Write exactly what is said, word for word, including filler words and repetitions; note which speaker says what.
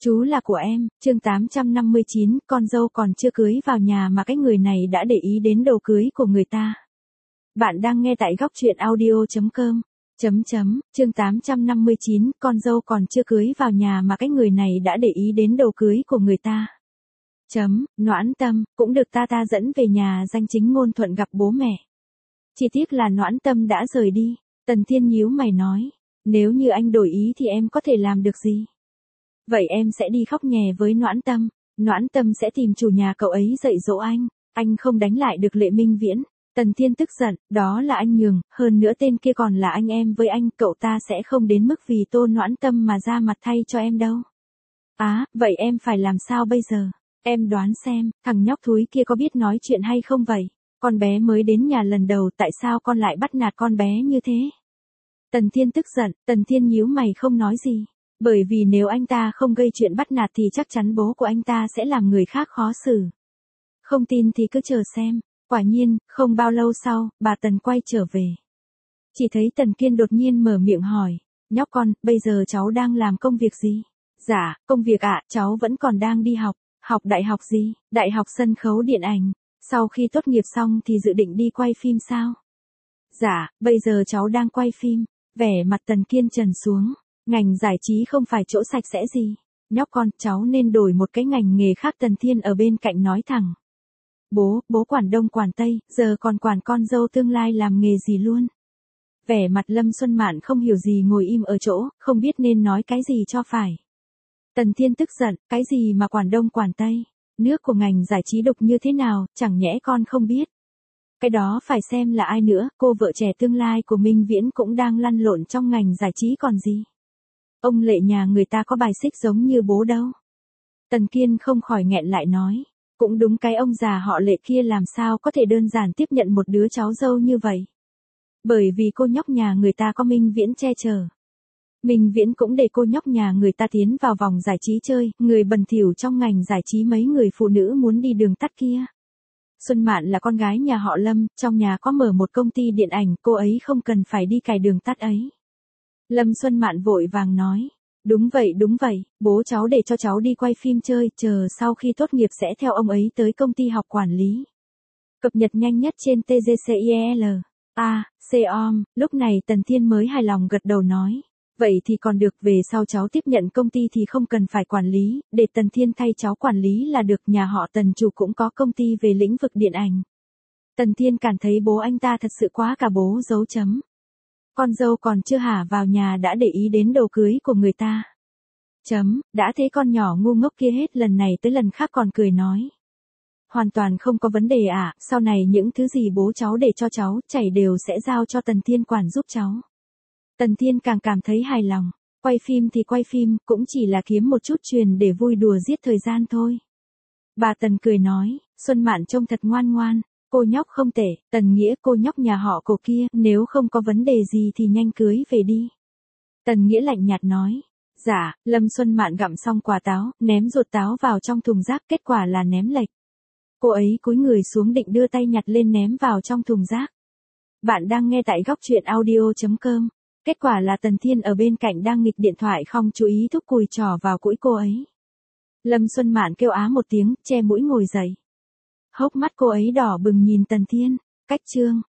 Speaker 1: Chú là của em, chương tám trăm năm mươi chín, con dâu còn chưa cưới vào nhà mà cái người này đã để ý đến đồ cưới của người ta. Bạn đang nghe tại góc truyện audio.com. Chấm chấm, chương tám trăm năm mươi chín, con dâu còn chưa cưới vào nhà mà cái người này đã để ý đến đồ cưới của người ta. Chấm, Noãn Tâm, cũng được ta ta dẫn về nhà danh chính ngôn thuận gặp bố mẹ. Chỉ tiếc là Noãn Tâm đã rời đi. Tần Thiên nhíu mày nói, nếu như anh đổi ý thì em có thể làm được gì? Vậy em sẽ đi khóc nhè với Noãn Tâm, Noãn Tâm sẽ tìm chủ nhà cậu ấy dạy dỗ anh, anh không đánh lại được Lệ Minh Viễn. Tần Thiên tức giận, đó là anh nhường, hơn nữa tên kia còn là anh em với anh, cậu ta sẽ không đến mức vì Tô Noãn Tâm mà ra mặt thay cho em đâu. Á, à, vậy em phải làm sao bây giờ? Em đoán xem, thằng nhóc thúi kia có biết nói chuyện hay không vậy? Con bé mới đến nhà lần đầu, tại sao con lại bắt nạt con bé như thế? Tần Thiên tức giận, Tần Thiên nhíu mày không nói gì. Bởi vì nếu anh ta không gây chuyện bắt nạt thì chắc chắn bố của anh ta sẽ làm người khác khó xử. Không tin thì cứ chờ xem. Quả nhiên, không bao lâu sau, bà Tần quay trở về. Chỉ thấy Tần Kiên đột nhiên mở miệng hỏi, nhóc con, bây giờ cháu đang làm công việc gì? Dạ, công việc ạ, cháu vẫn còn đang đi học. Học đại học gì? Đại học sân khấu điện ảnh. Sau khi tốt nghiệp xong thì dự định đi quay phim sao? Dạ, bây giờ cháu đang quay phim. Vẻ mặt Tần Kiên trầm xuống. Ngành giải trí không phải chỗ sạch sẽ gì. Nhóc con, cháu nên đổi một cái ngành nghề khác. Tần Thiên ở bên cạnh nói thẳng. Bố, bố quản đông quản tây, giờ còn quản con dâu tương lai làm nghề gì luôn. Vẻ mặt Lâm Xuân Mạn không hiểu gì ngồi im ở chỗ, không biết nên nói cái gì cho phải. Tần Thiên tức giận, cái gì mà quản đông quản tây? Nước của ngành giải trí đục như thế nào, chẳng nhẽ con không biết. Cái đó phải xem là ai nữa, cô vợ trẻ tương lai của Minh Viễn cũng đang lăn lộn trong ngành giải trí còn gì. Ông Lệ nhà người ta có bài xích giống như bố đâu. Tần Kiên không khỏi nghẹn lại nói. Cũng đúng, cái ông già họ Lệ kia làm sao có thể đơn giản tiếp nhận một đứa cháu dâu như vậy. Bởi vì cô nhóc nhà người ta có Minh Viễn che chở. Minh Viễn cũng để cô nhóc nhà người ta tiến vào vòng giải trí chơi, người bẩn thỉu trong ngành giải trí mấy người phụ nữ muốn đi đường tắt kia. Xuân Mạn là con gái nhà họ Lâm, trong nhà có mở một công ty điện ảnh, cô ấy không cần phải đi cài đường tắt ấy. Lâm Xuân Mạn vội vàng nói. Đúng vậy đúng vậy, bố cháu để cho cháu đi quay phim chơi, chờ sau khi tốt nghiệp sẽ theo ông ấy tới công ty học quản lý. Cập nhật nhanh nhất trên tê giê xê i e lờ. À, xê-om, lúc này Tần Thiên mới hài lòng gật đầu nói. Vậy thì còn được, về sau cháu tiếp nhận công ty thì không cần phải quản lý, để Tần Thiên thay cháu quản lý là được. Nhà họ Tần chủ cũng có công ty về lĩnh vực điện ảnh. Tần Thiên cảm thấy bố anh ta thật sự quá cả bố dấu chấm. Con dâu còn chưa hả vào nhà đã để ý đến đồ cưới của người ta. Chấm, đã thấy con nhỏ ngu ngốc kia hết lần này tới lần khác còn cười nói. Hoàn toàn không có vấn đề ạ, à, sau này những thứ gì bố cháu để cho cháu chảy đều sẽ giao cho Tần Thiên quản giúp cháu. Tần Thiên càng cảm thấy hài lòng, quay phim thì quay phim, cũng chỉ là kiếm một chút truyền để vui đùa giết thời gian thôi. Bà Tần cười nói, Xuân Mạn trông thật ngoan ngoan. Cô nhóc không tệ, Tần Nghĩa, cô nhóc nhà họ cổ kia, nếu không có vấn đề gì thì nhanh cưới về đi. Tần Nghĩa lạnh nhạt nói. Dạ, Lâm Xuân Mạn gặm xong quả táo, ném ruột táo vào trong thùng rác, kết quả là ném lệch. Cô ấy cúi người xuống định đưa tay nhặt lên ném vào trong thùng rác. Bạn đang nghe tại góc truyện audio.com. Kết quả là Tần Thiên ở bên cạnh đang nghịch điện thoại không chú ý thúc cùi trò vào cũi cô ấy. Lâm Xuân Mạn kêu á một tiếng, che mũi ngồi dậy. Hốc mắt cô ấy đỏ bừng nhìn Tần Thiên. Cách chương.